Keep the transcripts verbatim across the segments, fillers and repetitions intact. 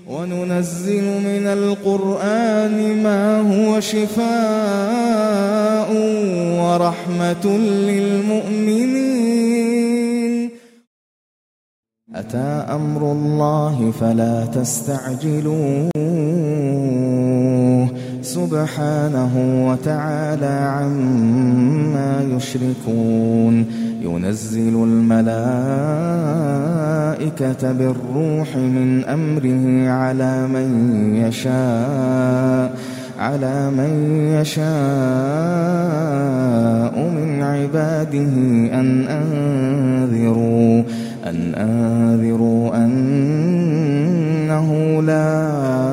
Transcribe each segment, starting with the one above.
وننزل من القرآن ما هو شفاء ورحمة للمؤمنين. أتى أمر الله فلا تستعجلوه سبحانه وتعالى عما يشركون. ينزل الملائكة بالروح من أمره على من يشاء على من يشاء من عباده أن أنذروا أن أنذروا أنه لا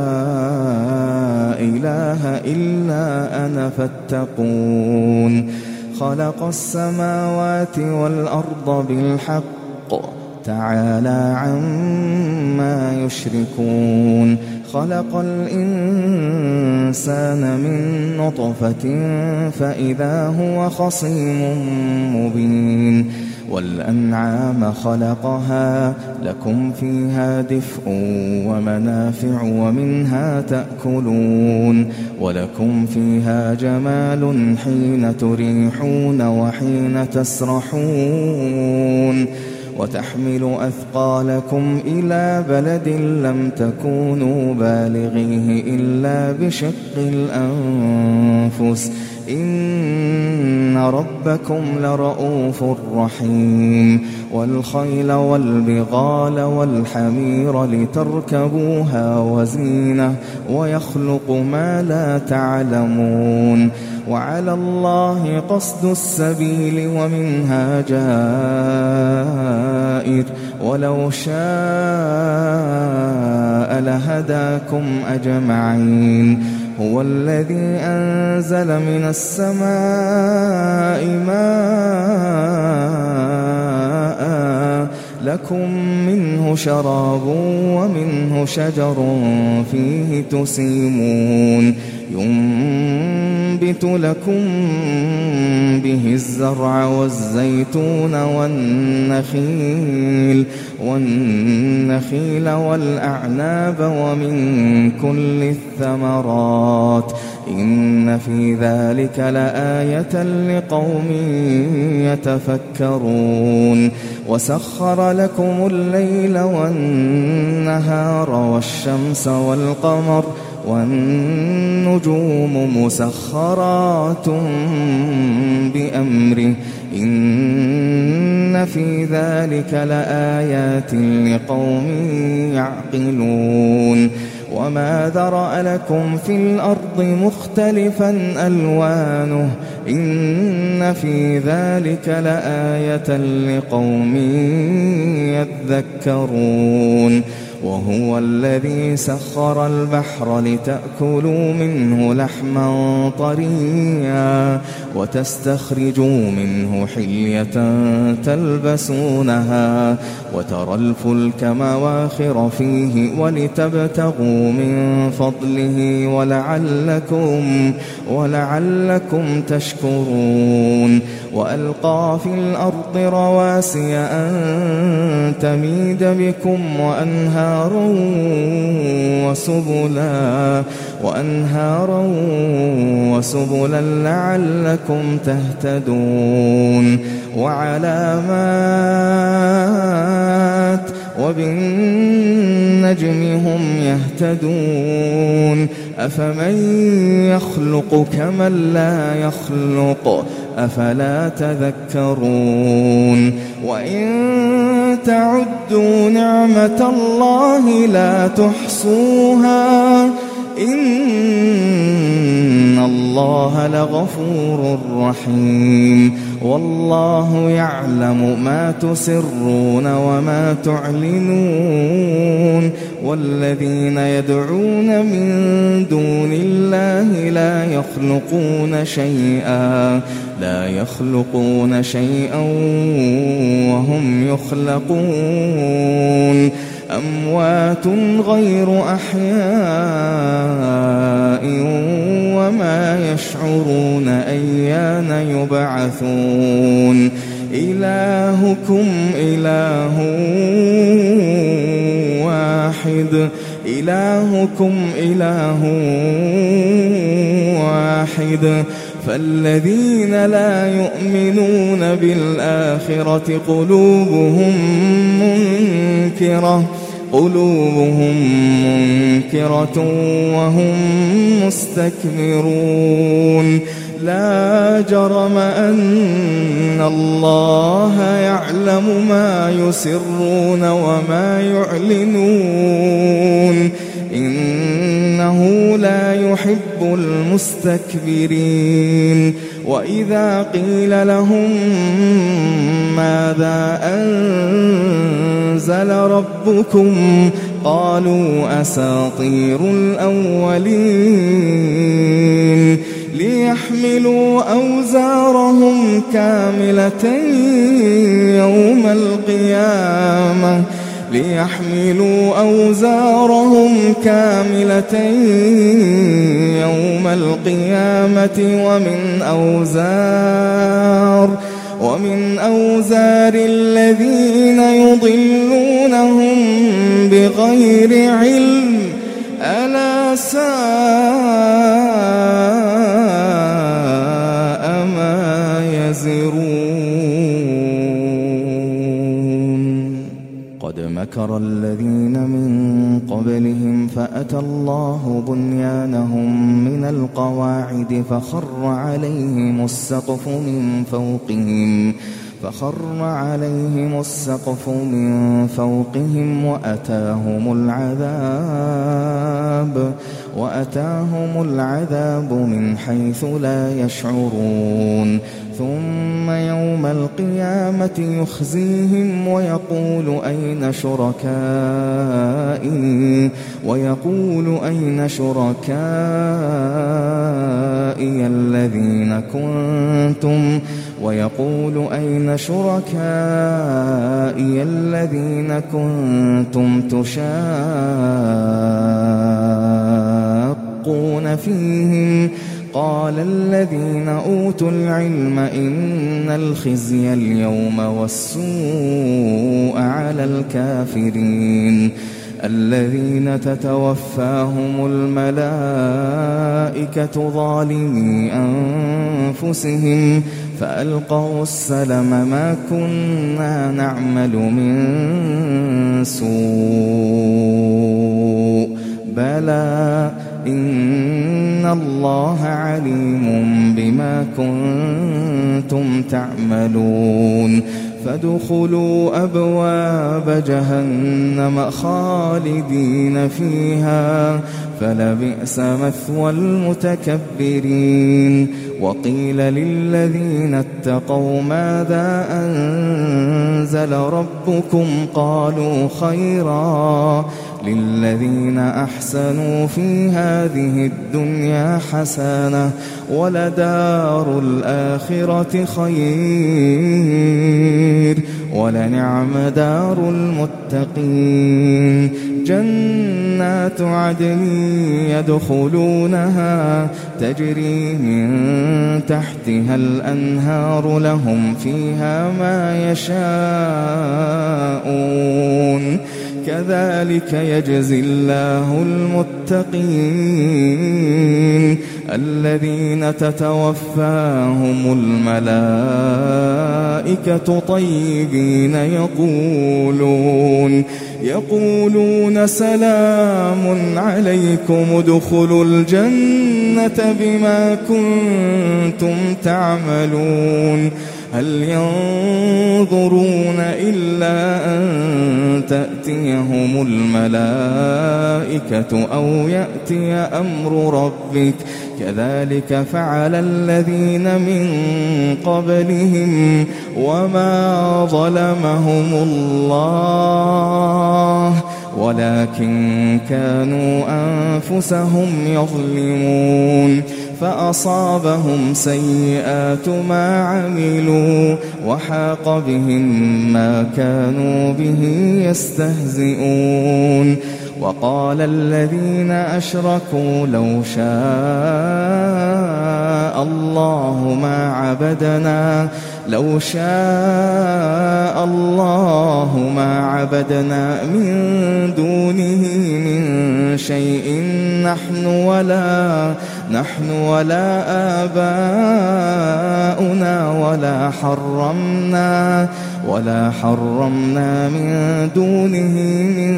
إله إلا أنا فاتقون. خلق السماوات والأرض بالحق تعالى عما يشركون. خلق الإنسان من نطفة فإذا هو خصيم مبين. والأنعام خلقها لكم فيها دفء ومنافع ومنها تأكلون ولكم فيها جمال حين تريحون وحين تسرحون وتحمل أثقالكم إلى بلد لم تكونوا بالغيه إلا بشق الأنفس إن ربكم لرؤوف رحيم. والخيل والبغال والحمير لتركبوها وزينة ويخلق ما لا تعلمون. وعلى الله قصد السبيل ومنها جائر ولو شاء لهداكم أجمعين. هو الذي أنزل من السماء ماء لكم منه شراب ومنه شجر فيه تسيمون. ينبت لكم به الزرع والزيتون والنخيل والنخيل والأعناب ومن كل الثمرات إن في ذلك لآية لقوم يتفكرون. وسخر لكم الليل والنهار والشمس والقمر والنجوم مسخرات بأمره إن في ذلك لآيات لقوم يعقلون. وما ذرأ لكم في الأرض مختلفا ألوانه إن في ذلك لآية لقوم يذكرون. وهو الذي سخر البحر لتأكلوا منه لحما طريا وتستخرجوا منه حلية تلبسونها وترى الفلك مواخر فيه ولتبتغوا من فضله ولعلكم, ولعلكم تشكرون. وألقى في الأرض رواسي أن تميد بكم وأنهارا وسبلا وأنهارا وسبلا لعلكم تهتدون. وعلامات وبالنجم هم يهتدون. أفمن يخلق كمن لا يخلق أفلا تذكرون. وإن تعدوا نعمة الله لا تحصوها إن الله لغفور رحيم. والله يعلم ما تسرون وما تعلنون. والذين يدعون من دون الله لا يخلقون شيئا لا يخلقون شيئا وهم يخلقون. أموات غير أحياء وما يشعرون أيان يبعثون. إلهكم إله واحد إلهكم إله واحد فالذين لا يؤمنون بالآخرة قلوبهم منكرة قلوبهم منكرة وهم مستكبرون لا جرم أن الله يعلم ما يسرون وما يعلنون إنه لا يحب المستكبرين وإذا قيل لهم ماذا أنزل ربكم قالوا أساطير الأولين ليحملوا أوزارهم كاملة يوم القيامة ليحملوا أوزارهم كاملة يوم القيامة ومن أوزار ومن أوزار الذين يضلونهم بغير علم ألا ساء ما يزرون قد مكر الذين من قبلهم فأتى الله بنيانهم من القواعد فخر عليهم السقف من فوقهم فخر عليهم السقف من فوقهم وأتاهم العذاب وأتاهم العذاب من حيث لا يشعرون ثم يوم القيامة يخزيهم ويقول أين شركائي ويقول أين شركائي الذين كنتم ويقول أين شركائي الذين كنتم تشاقون فيهم قال الذين أوتوا العلم إن الخزي اليوم والسوء على الكافرين الذين تتوفاهم الملائكة ظالمي أنفسهم فألقوا السلم ما كنا نعمل من سوء بلى إن الله عليم بما كنتم تعملون فادخلوا أبواب جهنم خالدين فيها فلبئس مثوى المتكبرين وقيل للذين اتقوا ماذا أنزل ربكم قالوا خيرا للذين أحسنوا في هذه الدنيا حسنة ولدار الآخرة خير ولنعم دار المتقين جنات عدن يدخلونها تجري من تحتها الأنهار لهم فيها ما يشاءون كذلك يجزي الله المتقين الذين تتوفاهم الملائكة طيبين يقولون يقولون سلام عليكم ادخلوا الجنة بما كنتم تعملون هل ينظرون إلا أن تأتيهم الملائكة أو يأتي أمر ربك كذلك فعل الذين من قبلهم وما ظلمهم الله ولكن كانوا أنفسهم يظلمون فأصابهم سيئات ما عملوا وحاق بهم ما كانوا به يستهزئون وقال الذين أشركوا لو شاء الله ما عبدنا لو شاء الله ما عبدنا من دونه من شيء نحن ولا نحن ولا آباؤنا ولا حرمنا ولا حرمنا من دونه من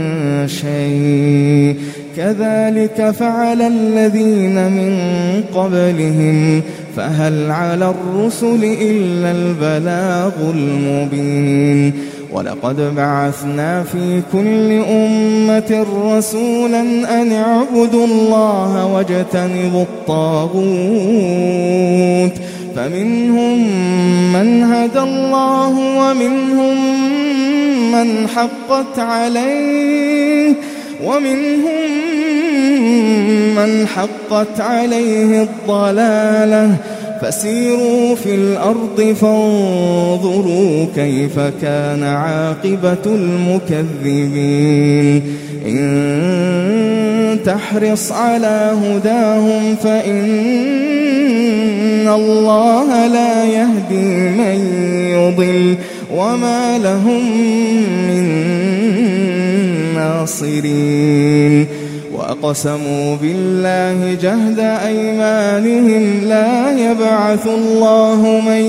شيء كذلك فعل الذين من قبلهم فهل على الرسل إلا البلاغ المبين ولقد بعثنا في كل أمة رسولا أن اعبدوا الله واجتنبوا الطاغوت فمنهم من هدى الله ومنهم من حقت عليه ومنهم من حقت عليه الضلالة فسيروا في الأرض فانظروا كيف كان عاقبة المكذبين إن تحرص على هداهم فإن الله لا يهدي من يضل وما لهم من ناصرين وأقسموا بالله جهد أيمانهم لا يبعث الله من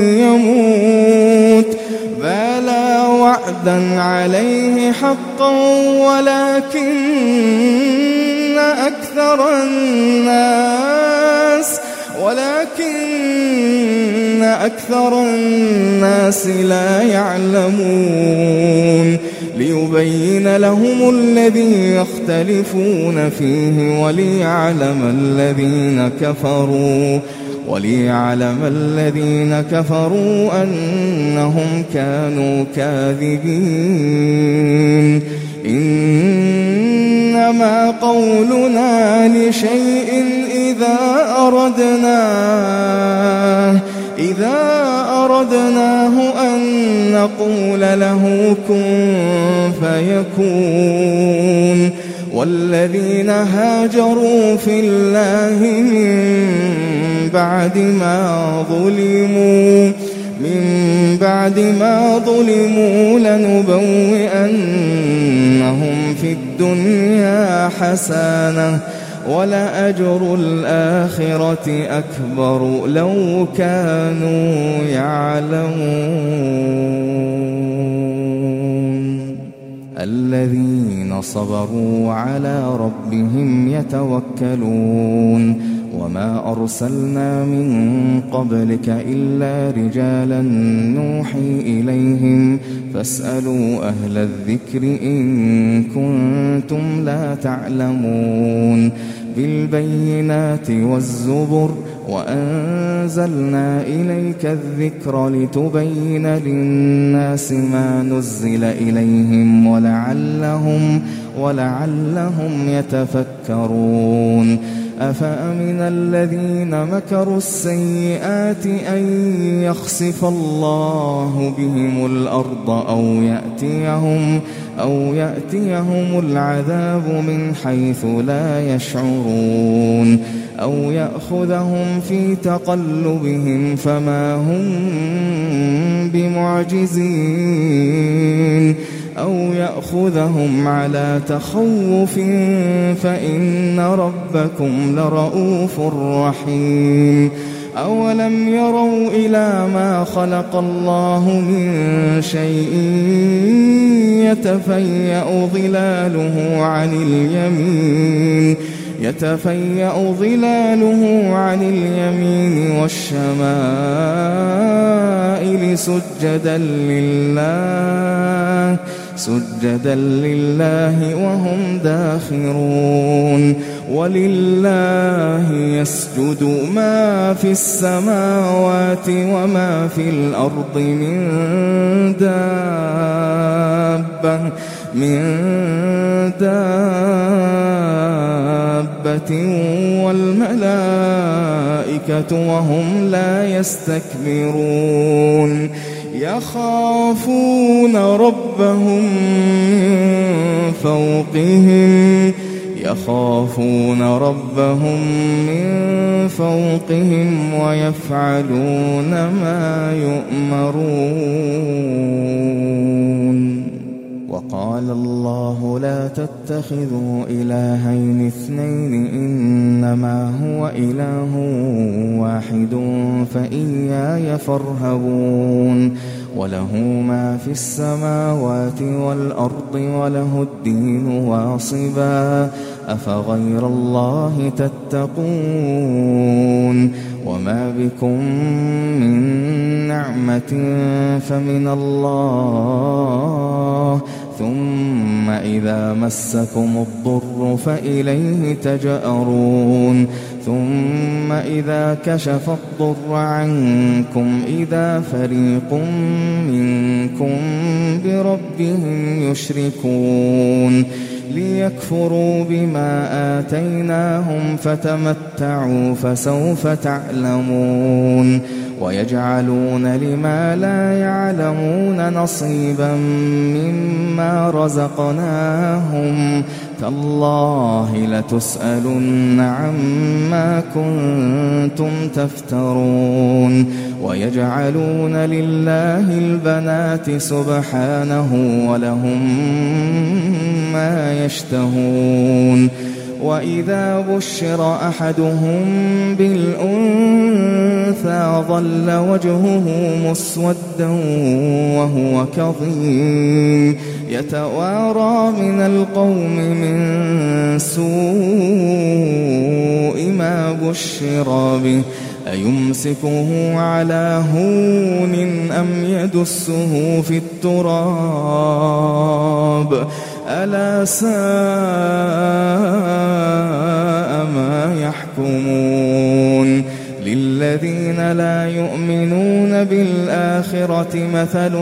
يموت بلى وعدا عليه حقا ولكن أكثر الناس ولكن أكثر الناس لا يعلمون ليبين لهم الذي يختلفون فيه وليعلم الذين كفروا وليعلم الذين كفروا أنهم كانوا كاذبين إنما قولنا لشيء إذا أردناه إذا أردناه أن نقول له كن فيكون والذين هاجروا في الله من بعد ما ظلموا من بعد ما ظلموا لنبوئنهم في الدنيا حسنة ولأجر الآخرة أكبر لو كانوا يعلمون الذين صبروا على ربهم يتوكلون وما أرسلنا من قبلك إلا رجالا نوحي إليهم فاسألوا أهل الذكر إن كنتم لا تعلمون بالبينات والزبر وأنزلنا إليك الذكر لتبين للناس ما نزل إليهم ولعلهم ولعلهم يتفكرون أفأمن الذين مكروا السيئات أن يخسف الله بهم الأرض أو يأتيهم أو يأتيهم العذاب من حيث لا يشعرون أو يأخذهم في تقلبهم فما هم بمعجزين أو يأخذهم على تخوف فإن ربكم لرؤوف رحيم أولم يروا إلى ما خلق الله من شيء يتفيأ ظلاله عن اليمين يتفيأ ظلاله عن اليمين والشمائل سجدا لله سجدا لله وهم داخرون ولله يسجد ما في السماوات وما في الأرض من دابة من دابة والملائكة وهم لا يستكبرون يخافون ربهم من فوقهم يخافون ربهم من فوقهم ويفعلون ما يؤمرون. وقال الله لا تتخذوا إلهين اثنين إنما هو إله واحد فإياي فارهبون. وله ما في السماوات والأرض وله الدين واصبا أفغير الله تتقون. وما بكم من نعمة فمن الله ثم إذا مسكم الضر فإليه تجأرون. ثم إذا كشف الضر عنكم إذا فريق منكم بربهم يشركون ليكفروا بما آتيناهم فتمتعوا فسوف تعلمون. ويجعلون لما لا يعلمون نصيبا مما رزقناهم تالله لتسألن عما كنتم تفترون. ويجعلون لله البنات سبحانه ولهم ما يشتهون. وإذا بشر أحدهم بالأنثى ظل وجهه مسودا وهو كظيم يتوارى من القوم من سوء ما بشر به أيمسكه على هون أم يدسه في التراب ألا ساء ما يحكمون. للذين لا يؤمنون بالآخرة مثل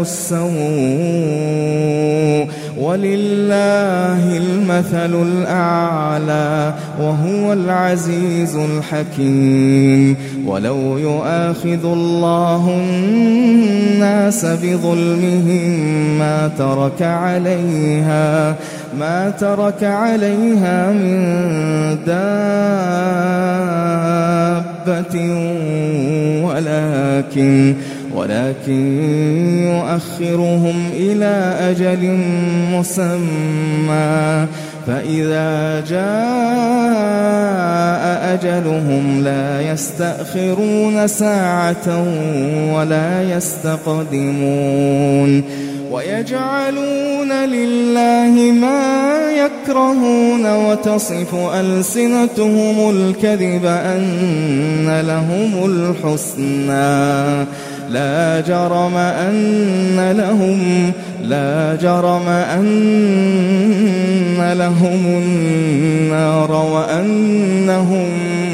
السوء ولله المثل الأعلى وهو العزيز الحكيم. ولو يؤاخذ الله الناس بظلمهم ما ترك عليها ما ترك عليها من دابة ولكن ولكن يؤخرهم إلى أجل مسمى فإذا جاء أجلهم لا يستأخرون ساعة ولا يستقدمون. ويجعلون لله ما يكرهون وتصف ألسنتهم الكذب أن لهم الحسنى لا جرم أن لهم لا جرم أن لهم النار وأنهم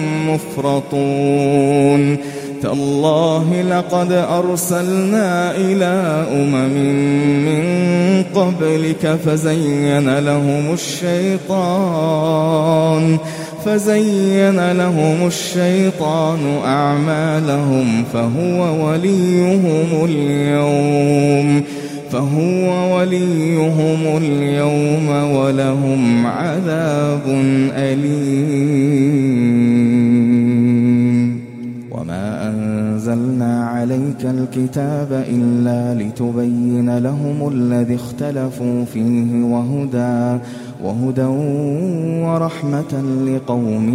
مفرطون. تالله لقد أرسلنا إلى أمم من قبلك فزين لهم الشيطان فزين لهم الشيطان أعمالهم فهو وليهم اليوم فهو وليهم اليوم ولهم عذاب أليم. وما أنزلنا عليك الكتاب إلا لتبين لهم الذي اختلفوا فيه وهدى وهدى ورحمة لقوم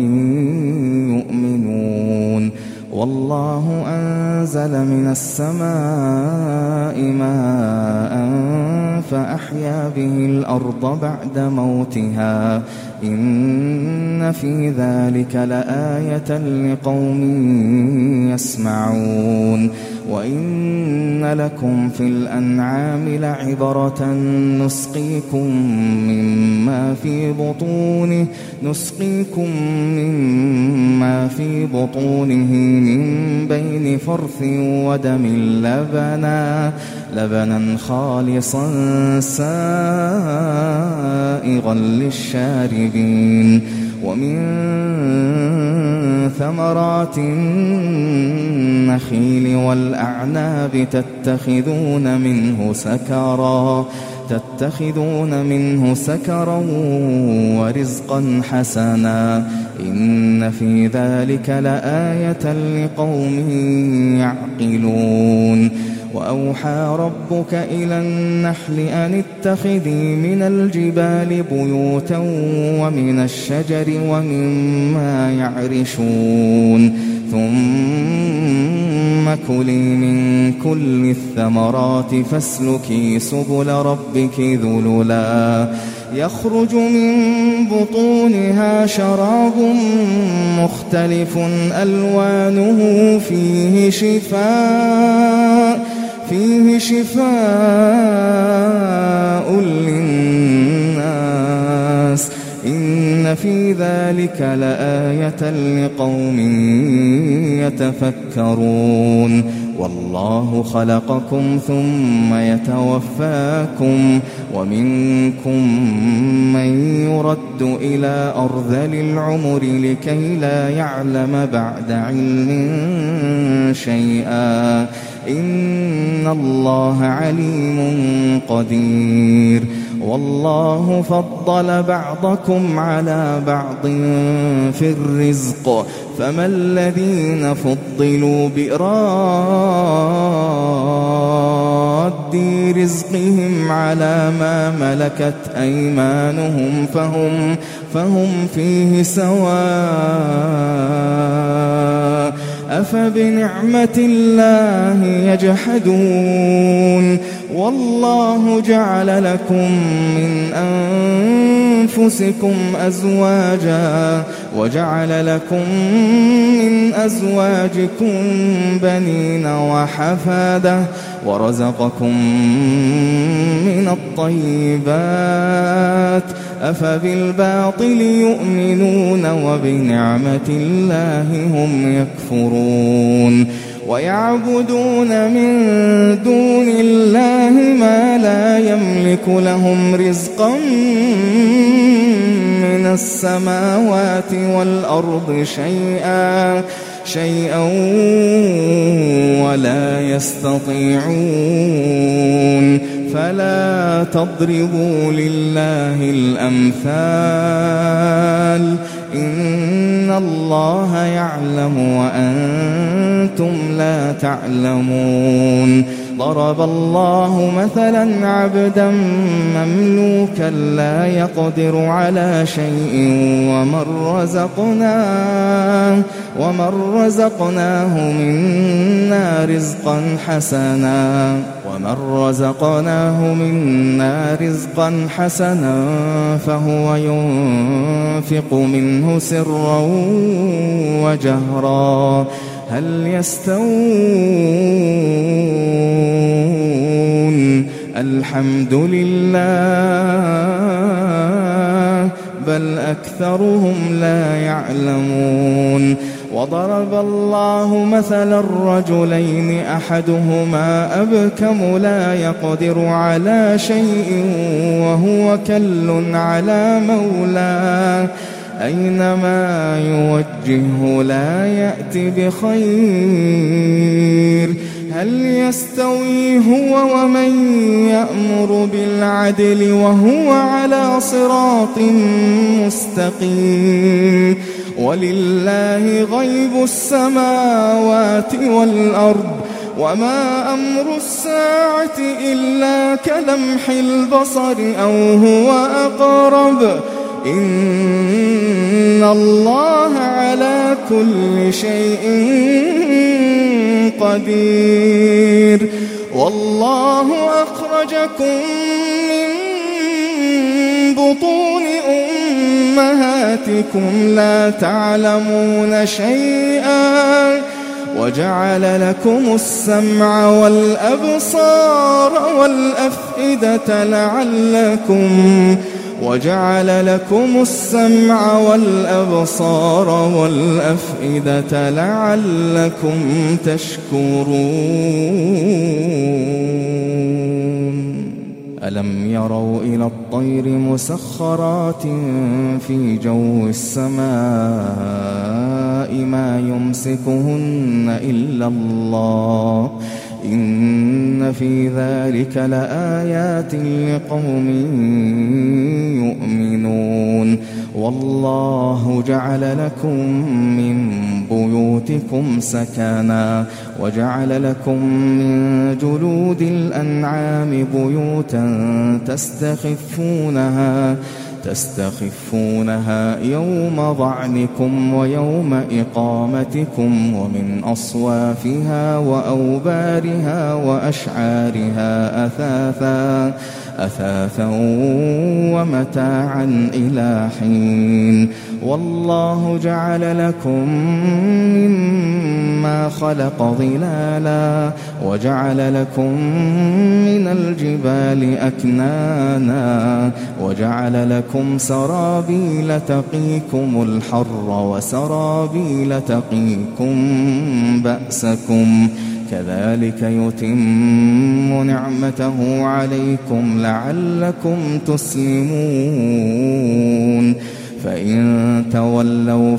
يؤمنون. والله أنزل من السماء ماء فأحيا به الأرض بعد موتها إن في ذلك لآية لقوم يسمعون. وإن لكم في الأنعام لعبرة نسقيكم مما في بطونه نسقيكم مما في بطونه من بين فرث ودم لبنا لبنا خالصا سائغا للشاربين. ومن ثمرات النخيل والأعناب تتخذون منه سكرا تتخذون منه سكرا ورزقا حسنا إن في ذلك لآية لقوم يعقلون وأوحى ربك إلى النحل أن اتخذي من الجبال بيوتا ومن الشجر ومما يعرشون ثم كلي من كل الثمرات فاسلكي سبل ربك ذللا يخرج من بطونها شراب مختلف ألوانه فيه شفاء فيه شفاء للناس إن في ذلك لآية لقوم يتفكرون والله خلقكم ثم يتوفاكم ومنكم من يرد إلى أرذل العمر لكي لا يعلم بعد علم شيئا إن الله عليم قدير والله فضل بعضكم على بعض في الرزق فما الذين فضلوا براد رزقهم على ما ملكت أيمانهم فهم, فهم فيه سواء أفبنعمة الله يجحدون والله جعل لكم من أنفسكم أزواجا وجعل لكم من أزواجكم بنين وحفادة ورزقكم من الطيبات أفبالباطل يؤمنون وبنعمة الله هم يكفرون ويعبدون من دون الله ما لا يملك لهم رزقا من السماوات والأرض شيئا شيئا ولا يستطيعون فلا تضربوا لله الأمثال إن الله يعلم وأنتم لا تعلمون ضرب الله مثلا عبدا مملوكا لا يقدر على شيء ومن رزقناه ومن رزقناه منا رزقا حسنا ومن رزقناه منا رزقا حسنا فهو ينفق منه سرا وجهرا هل يستوون الحمد لله بل أكثرهم لا يعلمون وضرب الله مثلا الرجلين أحدهما أبكم لا يقدر على شيء وهو كل على مولاه أينما يوجهه لا يأتي بخير هل يستوي هو ومن يأمر بالعدل وهو على صراط مستقيم ولله غيب السماوات والأرض وما أمر الساعة إلا كلمح البصر أو هو أقرب إن الله على كل شيء قدير والله أخرجكم من بطون أمهاتكم لا تعلمون شيئا وجعل لكم السمع والأبصار والأفئدة لعلكم وجعل لكم السمع والأبصار والأفئدة لعلكم تشكرون ألم يروا إلى الطير مسخرات في جو السماء ما يمسكهن إلا الله إن في ذلك لآيات لقوم يؤمنون والله جعل لكم من بيوتكم سكنا وجعل لكم من جلود الأنعام بيوتا تستخفونها تستخفونها يوم ظعنكم ويوم إقامتكم ومن أصوافها وأوبارها وأشعارها أثاثا أثاثا ومتاعا إلى حين والله جعل لكم مما خلق ظلالا وجعل لكم من الجبال أكنانا وجعل لكم سرابيل تقيكم الحر وسرابيل تقيكم بأسكم كذلك يتم نعمته عليكم لعلكم تسلمون فإن تولوا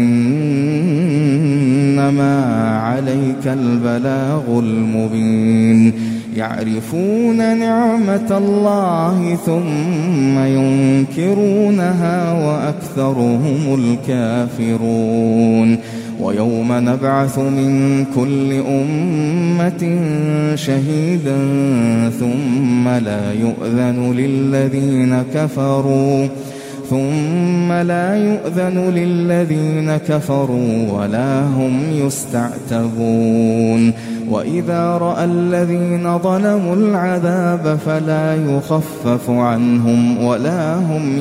فإنما عليك البلاغ المبين يعرفون نعمة الله ثم ينكرونها وأكثرهم الكافرون ويوم نبعث من كل أمة شهيدا ثم لا يؤذن للذين كفروا ثم لا يؤذن للذين كفروا ولا هم يستعتبون وإذا رأى الذين ظلموا العذاب فلا يخفف عنهم ولا هم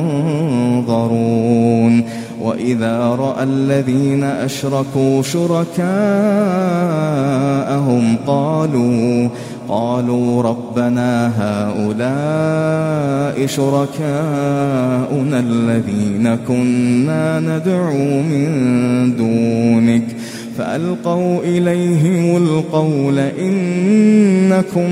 ينظرون وإذا رأى الذين أشركوا شركاءهم قالوا قالوا ربنا هؤلاء شركاؤنا الذين كنا ندعو من دونك فألقوا إليهم القول إنكم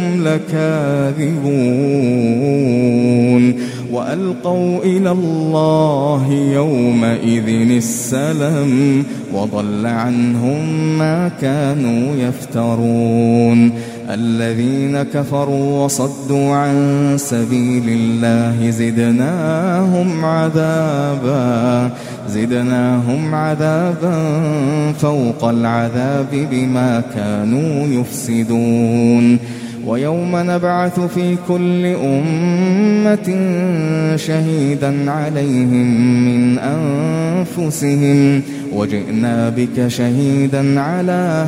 لكاذبون وألقوا إلى الله يومئذ السلم وضل عنهم ما كانوا يفترون الذين كفروا وصدوا عن سبيل الله زدناهم عذابا زدناهم عذابا فوق العذاب بما كانوا يفسدون ويوم نبعث في كل أمة شهيدا عليهم من أنفسهم وجئنا بك شهيدا على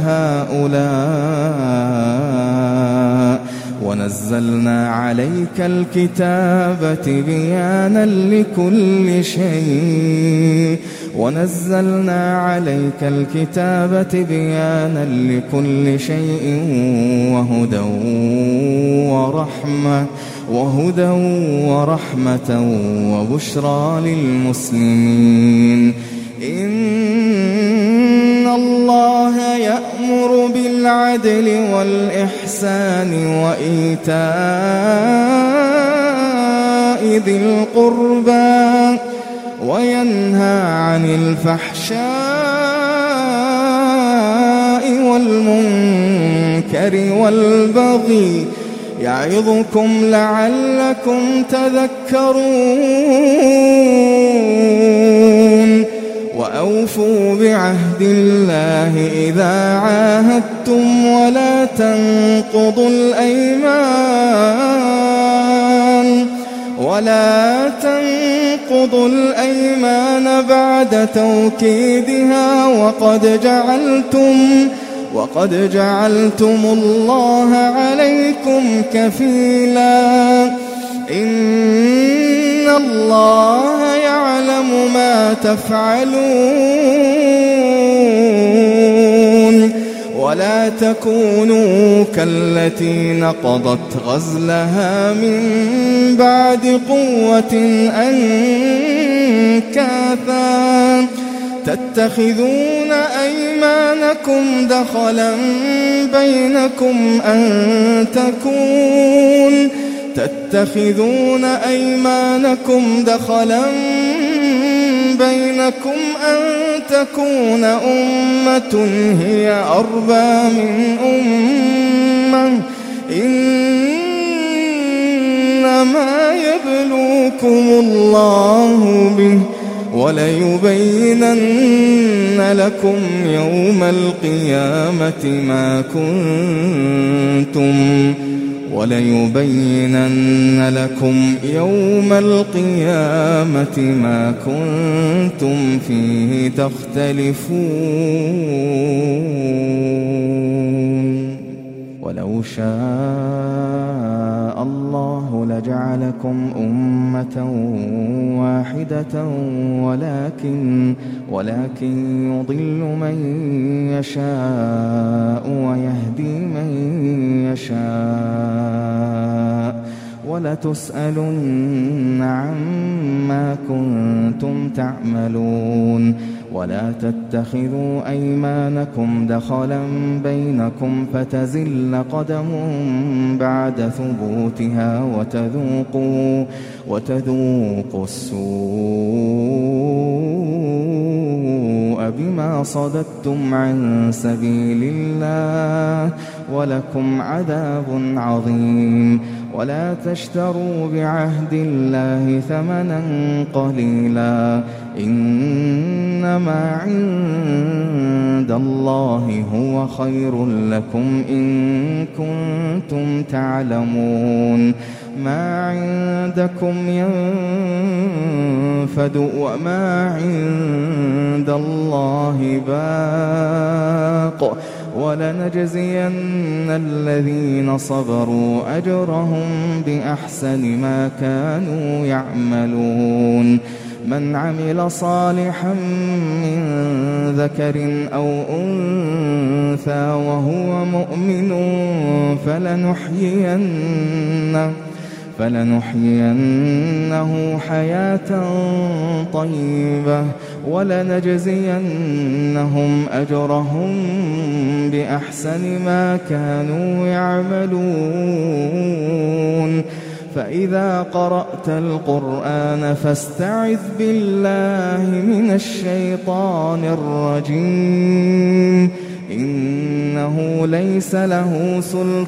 هؤلاء ونزلنا عليك الكتاب تبيانا لكل شيء ونزلنا عليك الكتاب تبيانا لكل شيء وهدى ورحمة وهدى ورحمة وبشرى للمسلمين إن الله يأمر بالعدل والإحسان وإيتاء ذي القربى وينهى عن الفحشاء والمنكر والبغي يعظكم لعلكم تذكرون وأوفوا بعهد الله إذا عاهدتم ولا تنقضوا الأيمان ولا تنقضوا الأيمان بعد توكيدها وقد جعلتم وقد جعلتم الله عليكم كفيلا إن الله يعلم ما تفعلون ولا تكونوا كالتي نقضت غزلها من بعد قوة أنكاثا تتخذون أيمانكم دخلا بينكم أن تكون تتخذون أيمانكم دخلا بينكم أن تكون أمة هي أربى من أمة إنما يبلوكم الله به وليبينن لكم يوم القيامة ما كنتم وليبينن لكم يوم القيامة ما كنتم فيه تختلفون ولو شاء الله لجعلكم أمة واحدة ولكن ولكن يضل من يشاء ويهدي من يشاء ولتسألن عما كنتم تعملون ولا تتخذوا أيمانكم دخلا بينكم فتزل قدم بعد ثبوتها وتذوقوا, وتذوقوا السوء بما صددتم عن سبيل الله ولكم عذاب عظيم ولا تشتروا بعهد الله ثمنا قليلا إنما عند الله هو خير لكم إن كنتم تعلمون ما عندكم ينفد وما عند الله باق ولنجزين الذين صبروا أجرهم بأحسن ما كانوا يعملون من عمل صالحا من ذكر أو أنثى وهو مؤمن فلنحيينه فلنحيينه حياة طيبة ولنجزينهم أجرهم بأحسن ما كانوا يعملون فإذا قرأت القرآن فاستعذ بالله من الشيطان الرجيم إنه ليس له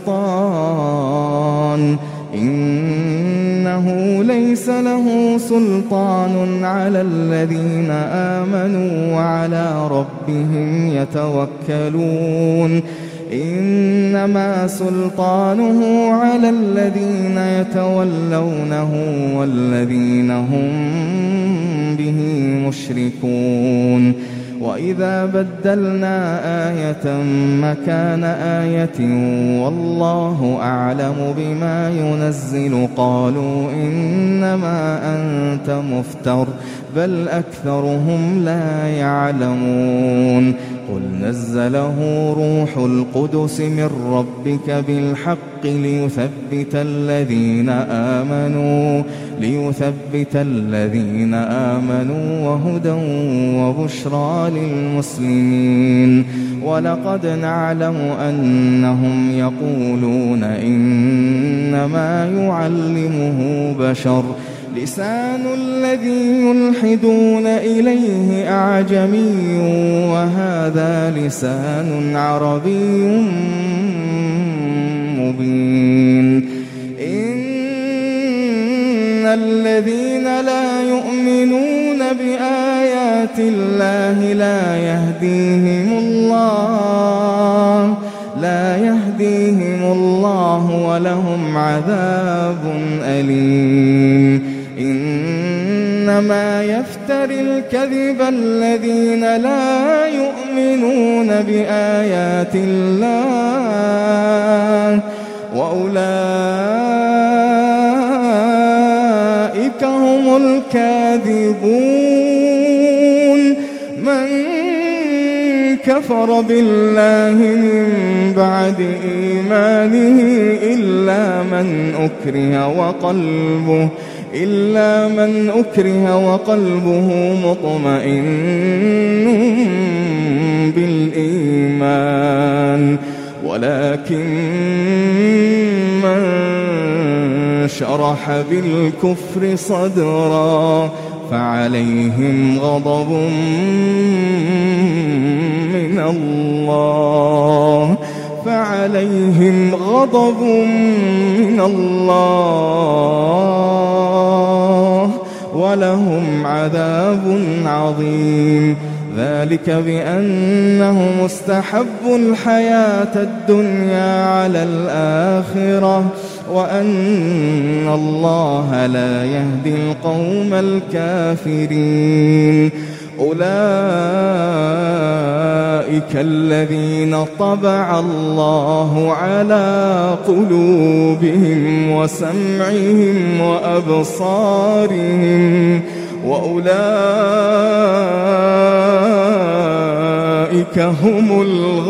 سلطان إنه ليس له سلطان على الذين آمنوا وعلى ربهم يتوكلون إنما سلطانه على الذين يتولونه والذين هم به مشركون وإذا بدلنا آية مكان آية والله أعلم بما ينزل قالوا إنما أنت مفتر بل أكثرهم لا يعلمون قل نزله روح القدس من ربك بالحق ليثبت الذين آمنوا ليثبت الذين آمنوا وهدى وبشرى للمسلمين ولقد نعلم أنهم يقولون إنما يعلمه بشر لسان الذي يلحدون إليه أعجمي وهذا لسان عربي مبين إن الذين لا يؤمنون بآيات الله لا يهديهم الله لا يهديهم الله ولهم عذاب أليم إنما يفتري الكذب الذين لا يؤمنون بآيات الله وأولئك هم الكاذبون من كفر بالله من بعد إيمانه إلا من أكره وقلبه إلا من أكره وقلبه مطمئن بالإيمان ولكن من شرح بالكفر صدرا فعليهم غضب من الله فعليهم غضب من الله ولهم عذاب عظيم. ذلك بأنه مستحب الحياة الدنيا على الآخرة وأن الله لا يهدي القوم الكافرين. أولئك الذين طبع الله على قلوبهم وسمعهم وأبصارهم وأولئك هم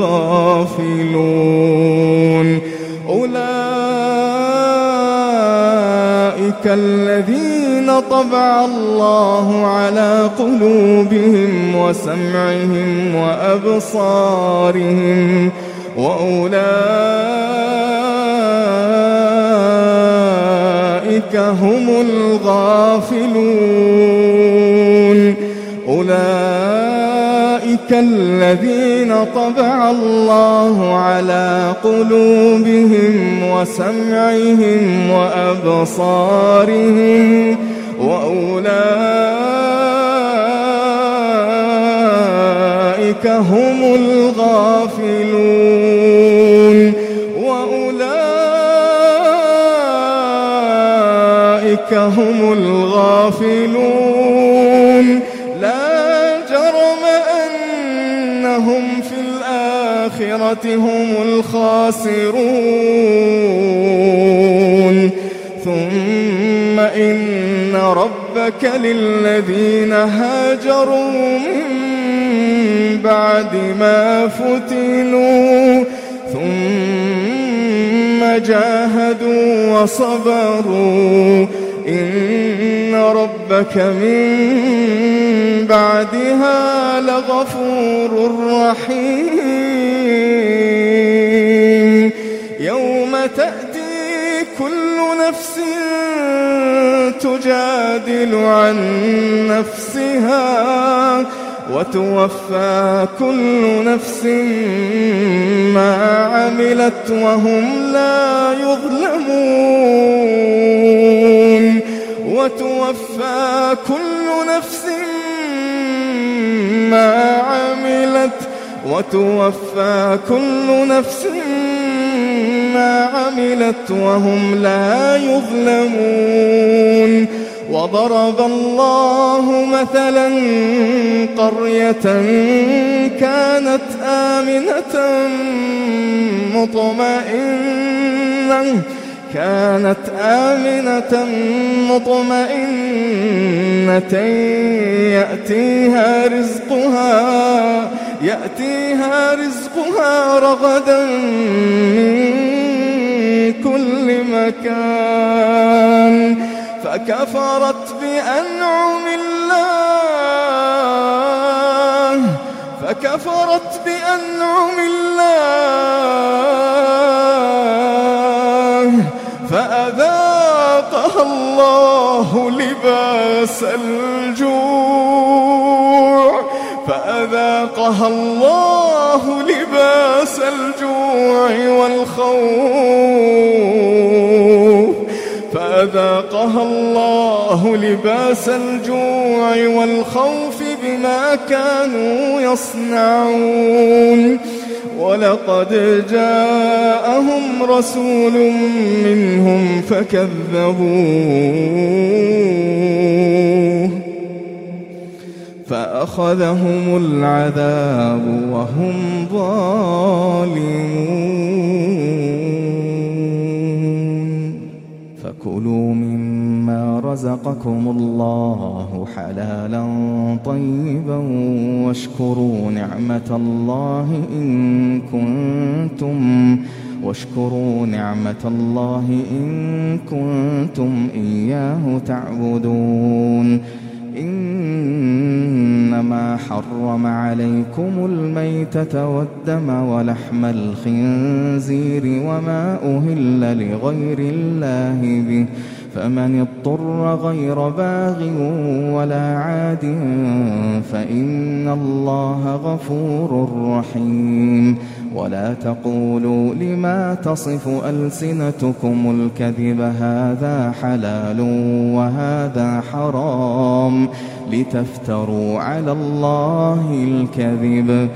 الغافلون. أولئك الذين طبع الله على قلوبهم وسمعهم وأبصارهم وأولئك هم الغافلون. أولئك الذين طبع الله على قلوبهم وسمعهم وأبصارهم وأولئك هم الغافلون. وأولئك هم الغافلون. لا جرم أنهم في الآخرة هم الخاسرون. ثم إن ربك للذين هاجروا من بعد ما فتنوا ثم جاهدوا وصبروا إن ربك من بعدها لغفور رحيم. يوم تأتي كل نفس تجادل عن نفسها وتوفى كل نفس ما عملت وهم لا يظلمون. وتوفى كل نفس ما عملت وتوفى كل نفس ما عملت وهم لا يظلمون. وضرب الله مثلا قرية كانت آمنة مطمئنة كانت آمنة مطمئنة يأتيها رزقها يأتيها رزقها رغدا من كل مكان فكفرت بأنعم الله فكفرت بأنعم الله فأذاقها الله لباس الجوع فأذاقها الله لباس الجوع والخوف فأذاقها الله لباس الجوع والخوف بما كانوا يصنعون. ولقد جاءهم رسول منهم فكذبوه فأخذهم العذاب وهم ظالمون. فكلوا مما رزقكم الله حلالا طيبا واشكروا نعمة الله إن كنتم واشكروا نعمة الله إن كنتم إياه تعبدون. إنما حرم عليكم الميتة والدم ولحم الخنزير وما أهل لغير الله به فمن اضطر غير باغ ولا عاد فإن الله غفور رحيم. ولا تقولوا لما تصف ألسنتكم الكذب هذا حلال وهذا حرام لتفتروا على الله الكذب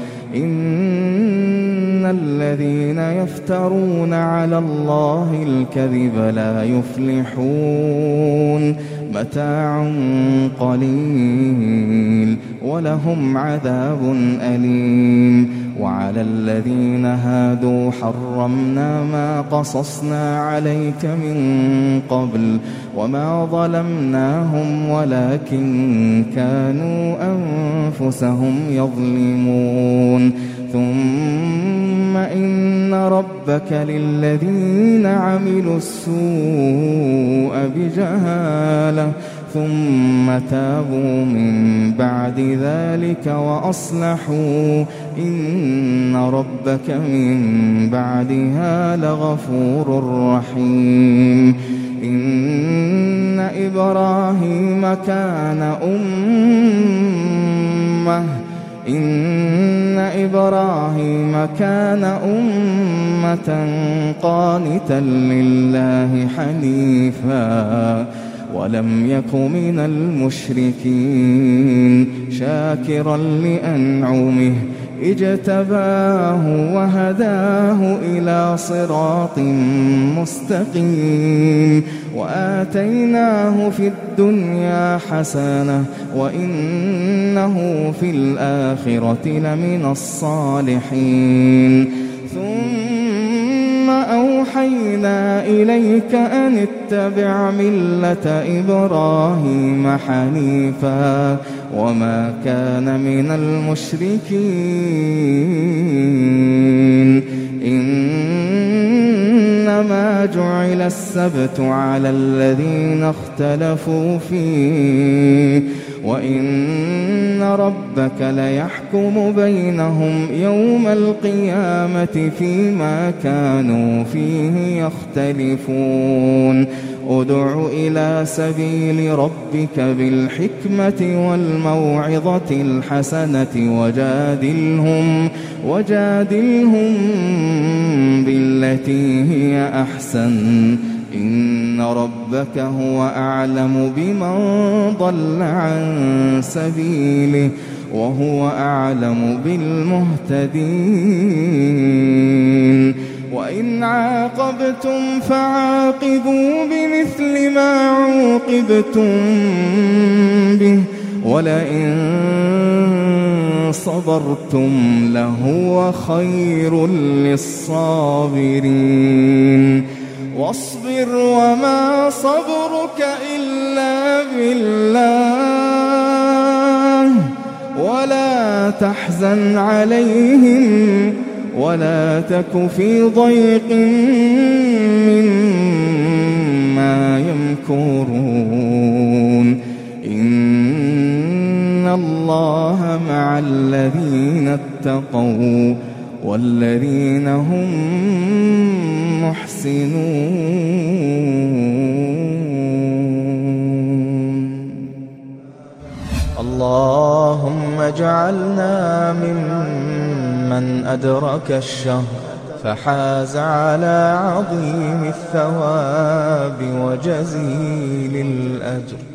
إن الذين يفترون على الله الكذب لا يفلحون متاع قليل ولهم عذاب أليم. وعلى الذين هادوا حرمنا ما قصصنا عليك من قبل وما ظلمناهم ولكن كانوا أنفسهم يظلمون. ثم إن ربك للذين عملوا السوء بجهالة ثم تابوا من بعد ذلك وأصلحوا إن ربك من بعدها لغفور رحيم. إن إبراهيم كان أمة إن إبراهيم كان أمة قانتا لله حنيفا ولم يك من المشركين شاكرا لأنعمه اجتباه وهداه إلى صراط مستقيم. وآتيناه في الدنيا حسنة وإنه في الآخرة لمن الصالحين. ثم أوحينا إليك أن اتبع ملة إبراهيم حنيفا وما كان من المشركين. إنما جعل السبت على الذين اختلفوا فيه وإن ربك ليحكم بينهم يوم القيامة فيما كانوا فيه يختلفون. ادع إلى سبيل ربك بالحكمة والموعظة الحسنة وجادلهم وجادلهم بالتي هي أحسن إن ربك هو أعلم بمن ضل عن سبيله وهو أعلم بالمهتدين. وإن عاقبتم فعاقبوا بمثل ما عوقبتم به ولئن صبرتم لهو خير للصابرين. واصبر وما صبرك إلا بالله ولا تحزن عليهم ولا تك في ضيق مما يمكرون. إن الله مع الذين اتقوا والذين هم محسنون. اللهم اجعلنا ممن أدرك الشهر فحاز على عظيم الثواب وجزيل الأجر.